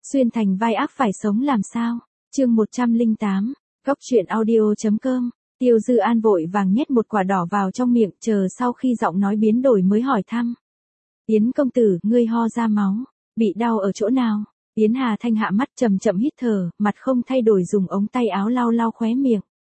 Xuyên thành vai ác phải sống làm sao? Chương 108, Góc truyện audio.com. Tiêu Dư An vội vàng nhét một quả đỏ vào trong miệng, chờ sau khi giọng nói biến đổi mới hỏi thăm. Yến công tử, ngươi ho ra máu, bị đau ở chỗ nào? Yến Hà Thanh hạ mắt chậm chậm hít thở, mặt không thay đổi dùng ống tay áo lau lau khóe miệng.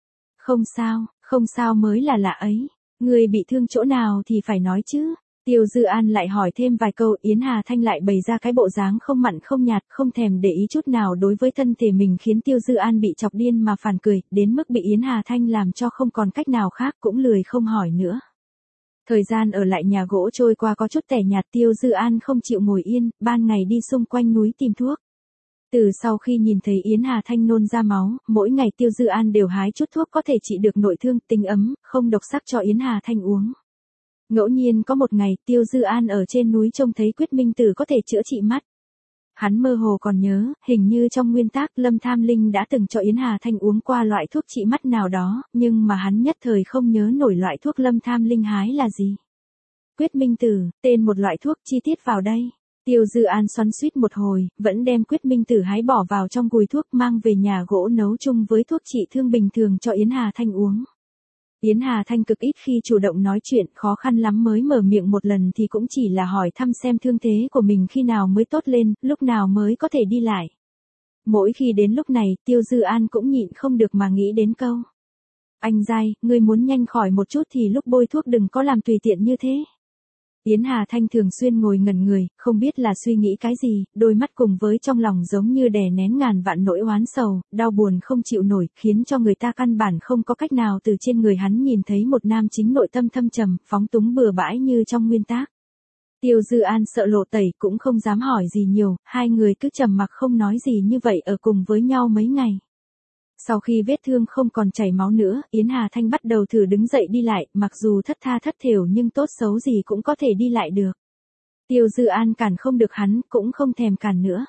Không sao mới là lạ ấy. Ngươi bị thương chỗ nào thì phải nói chứ. Tiêu Dư An lại hỏi thêm vài câu, Yến Hà Thanh lại bày ra cái bộ dáng không mặn không nhạt, không thèm để ý chút nào đối với thân thể mình, khiến Tiêu Dư An bị chọc điên mà phản cười, đến mức bị Yến Hà Thanh làm cho không còn cách nào khác, cũng lười không hỏi nữa. Thời gian ở lại nhà gỗ trôi qua có chút tẻ nhạt, Tiêu Dư An không chịu ngồi yên, ban ngày đi xung quanh núi tìm thuốc. Từ sau khi nhìn thấy Yến Hà Thanh nôn ra máu, mỗi ngày Tiêu Dư An đều hái chút thuốc có thể trị được nội thương, tinh ấm, không độc sắc cho Yến Hà Thanh uống. Ngẫu nhiên có một ngày, Tiêu Dư An ở trên núi trông thấy Quyết Minh Tử có thể chữa trị mắt. Hắn mơ hồ còn nhớ, hình như trong nguyên tác Lâm Tham Linh đã từng cho Yến Hà Thanh uống qua loại thuốc trị mắt nào đó, nhưng mà hắn nhất thời không nhớ nổi loại thuốc Lâm Tham Linh hái là gì. Quyết Minh Tử, tên một loại thuốc, chi tiết vào đây. Tiêu Dư An xoắn xuýt một hồi, vẫn đem Quyết Minh Tử hái bỏ vào trong gùi thuốc, mang về nhà gỗ nấu chung với thuốc trị thương bình thường cho Yến Hà Thanh uống. Yến Hà Thanh cực ít khi chủ động nói chuyện, khó khăn lắm mới mở miệng một lần thì cũng chỉ là hỏi thăm xem thương thế của mình khi nào mới tốt lên, lúc nào mới có thể đi lại. Mỗi khi đến lúc này, Tiêu Dư An cũng nhịn không được mà nghĩ đến câu. Anh giai, ngươi muốn nhanh khỏi một chút thì lúc bôi thuốc đừng có làm tùy tiện như thế. Yến Hà Thanh thường xuyên ngồi ngẩn người, không biết là suy nghĩ cái gì, đôi mắt cùng với trong lòng giống như đè nén ngàn vạn nỗi oán sầu, đau buồn không chịu nổi, khiến cho người ta căn bản không có cách nào từ trên người hắn nhìn thấy một nam chính nội tâm thâm trầm, phóng túng bừa bãi như trong nguyên tác. Tiêu Dư An sợ lộ tẩy cũng không dám hỏi gì nhiều, hai người cứ trầm mặc không nói gì như vậy ở cùng với nhau mấy ngày. Sau khi vết thương không còn chảy máu nữa, Yến Hà Thanh bắt đầu thử đứng dậy đi lại, mặc dù thất tha thất thểu nhưng tốt xấu gì cũng có thể đi lại được. Tiêu Dư An cản không được hắn, cũng không thèm cản nữa.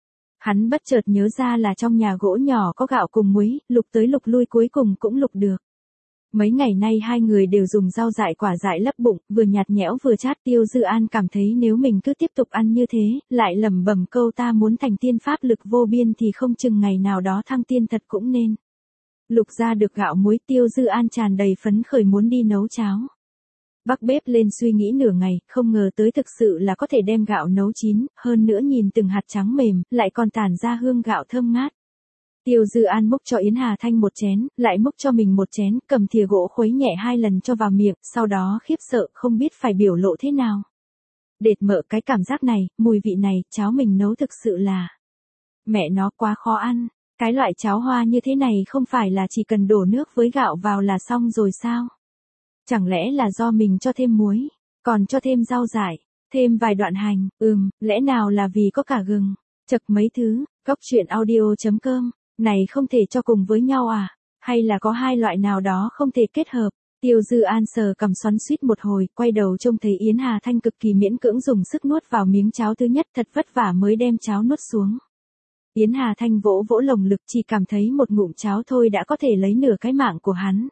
Hắn bất chợt nhớ ra là trong nhà gỗ nhỏ có gạo cùng muối, lục tới lục lui cuối cùng cũng lục được. Mấy ngày nay hai người đều dùng rau dại quả dại lấp bụng, vừa nhạt nhẽo vừa chát. Tiêu Dư An cảm thấy nếu mình cứ tiếp tục ăn như thế, lại lẩm bẩm câu ta muốn thành tiên pháp lực vô biên thì không chừng ngày nào đó thăng tiên thật cũng nên. Lục ra được gạo muối, Tiêu Dư An tràn đầy phấn khởi muốn đi nấu cháo. Bắc bếp lên suy nghĩ nửa ngày, không ngờ tới thực sự là có thể đem gạo nấu chín, hơn nữa nhìn từng hạt trắng mềm, lại còn tản ra hương gạo thơm ngát. Tiêu Dư An múc cho Yến Hà Thanh một chén, lại múc cho mình một chén, cầm thìa gỗ khuấy nhẹ 2 lần cho vào miệng, sau đó khiếp sợ không biết phải biểu lộ thế nào. Đệt mợ, cái cảm giác này, mùi vị này, cháo mình nấu thực sự là... Mẹ nó quá khó ăn, cái loại cháo hoa như thế này không phải là chỉ cần đổ nước với gạo vào là xong rồi sao? Chẳng lẽ là do mình cho thêm muối, còn cho thêm rau dại, thêm vài đoạn hành, lẽ nào là vì có cả gừng, chật mấy thứ. Góc truyện audio.com. Này không thể cho cùng với nhau à? Hay là có hai loại nào đó không thể kết hợp? Tiêu Dư An sờ cầm xoắn xuýt một hồi, quay đầu trông thấy Yến Hà Thanh cực kỳ miễn cưỡng dùng sức nuốt vào miếng cháo thứ nhất, thật vất vả mới đem cháo nuốt xuống. Yến Hà Thanh vỗ vỗ lồng ngực, chỉ cảm thấy một ngụm cháo thôi đã có thể lấy nửa cái mạng của hắn.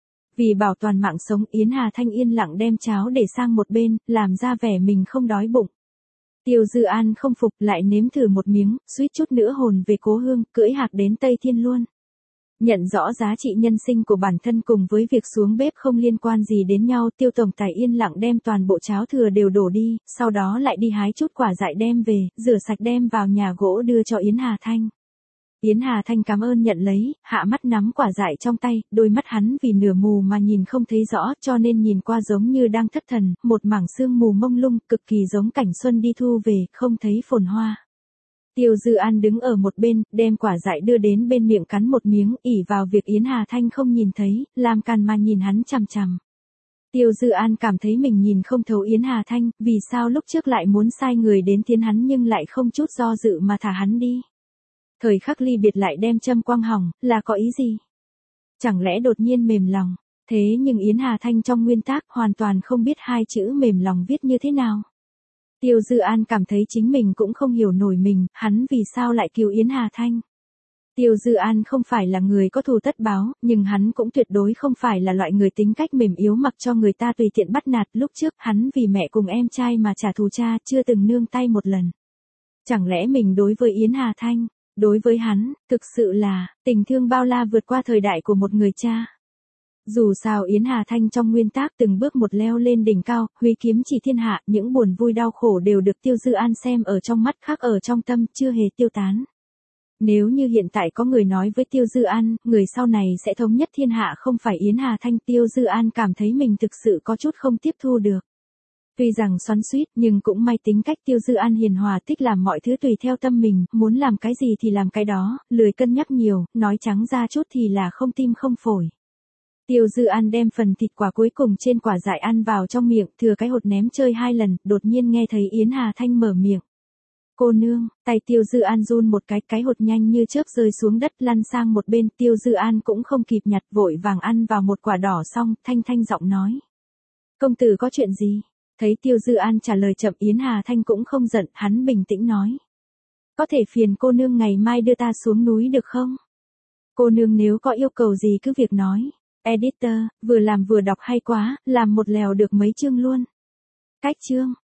Vì bảo toàn mạng sống, Yến Hà Thanh yên lặng đem cháo để sang một bên, làm ra vẻ mình không đói bụng. Tiêu Dư An không phục, lại nếm thử một miếng, suýt chút nữa hồn về cố hương, cưỡi hạc đến Tây Thiên luôn. Nhận rõ giá trị nhân sinh của bản thân cùng với việc xuống bếp không liên quan gì đến nhau, Tiêu tổng tài yên lặng đem toàn bộ cháo thừa đều đổ đi, sau đó lại đi hái chút quả dại đem về, rửa sạch đem vào nhà gỗ đưa cho Yến Hà Thanh. Yến Hà Thanh cảm ơn nhận lấy, hạ mắt nắm quả dại trong tay, đôi mắt hắn vì nửa mù mà nhìn không thấy rõ, cho nên nhìn qua giống như đang thất thần, một mảng sương mù mông lung, cực kỳ giống cảnh xuân đi thu về, không thấy phồn hoa. Tiêu Dư An đứng ở một bên, đem quả dại đưa đến bên miệng cắn một miếng, ỷ vào việc Yến Hà Thanh không nhìn thấy, làm càn mà nhìn hắn chằm chằm. Tiêu Dư An cảm thấy mình nhìn không thấu Yến Hà Thanh, vì sao lúc trước lại muốn sai người đến thiến hắn nhưng lại không chút do dự mà thả hắn đi. Thời khắc ly biệt lại đem châm quang hỏng, là có ý gì? Chẳng lẽ đột nhiên mềm lòng? Thế nhưng Yến Hà Thanh trong nguyên tác hoàn toàn không biết hai chữ mềm lòng viết như thế nào. Tiêu Dư An cảm thấy chính mình cũng không hiểu nổi mình, hắn vì sao lại cứu Yến Hà Thanh. Tiêu Dư An không phải là người có thù tất báo, nhưng hắn cũng tuyệt đối không phải là loại người tính cách mềm yếu mặc cho người ta tùy tiện bắt nạt. Lúc trước hắn vì mẹ cùng em trai mà trả thù cha, chưa từng nương tay một lần. Chẳng lẽ mình đối với Yến Hà Thanh, đối với hắn, thực sự là, tình thương bao la vượt qua thời đại của một người cha. Dù sao Yến Hà Thanh trong nguyên tác từng bước một leo lên đỉnh cao, huy kiếm chỉ thiên hạ, những buồn vui đau khổ đều được Tiêu Dư An xem ở trong mắt, khắc ở trong tâm, chưa hề tiêu tán. Nếu như hiện tại có người nói với Tiêu Dư An, người sau này sẽ thống nhất thiên hạ không phải Yến Hà Thanh, Tiêu Dư An cảm thấy mình thực sự có chút không tiếp thu được. Tuy rằng xoắn xuýt nhưng cũng may tính cách Tiêu Dư An hiền hòa, thích làm mọi thứ tùy theo tâm mình, muốn làm cái gì thì làm cái đó, lười cân nhắc nhiều, nói trắng ra chút thì là không tim không phổi. Tiêu Dư An đem phần thịt quả cuối cùng trên quả dại ăn vào trong miệng, thừa cái hột ném chơi 2 lần, đột nhiên nghe thấy Yến Hà Thanh mở miệng. Cô nương, tay Tiêu Dư An run một cái hột nhanh như chớp rơi xuống đất lăn sang một bên, Tiêu Dư An cũng không kịp nhặt, vội vàng ăn vào một quả đỏ xong, thanh giọng nói. Công tử có chuyện gì? Thấy Tiêu Dư An trả lời chậm, Yến Hà Thanh cũng không giận, hắn bình tĩnh nói. Có thể phiền cô nương ngày mai đưa ta xuống núi được không? Cô nương nếu có yêu cầu gì cứ việc nói. Editor, vừa làm vừa đọc hay quá, làm một lèo được mấy chương luôn. Cách chương.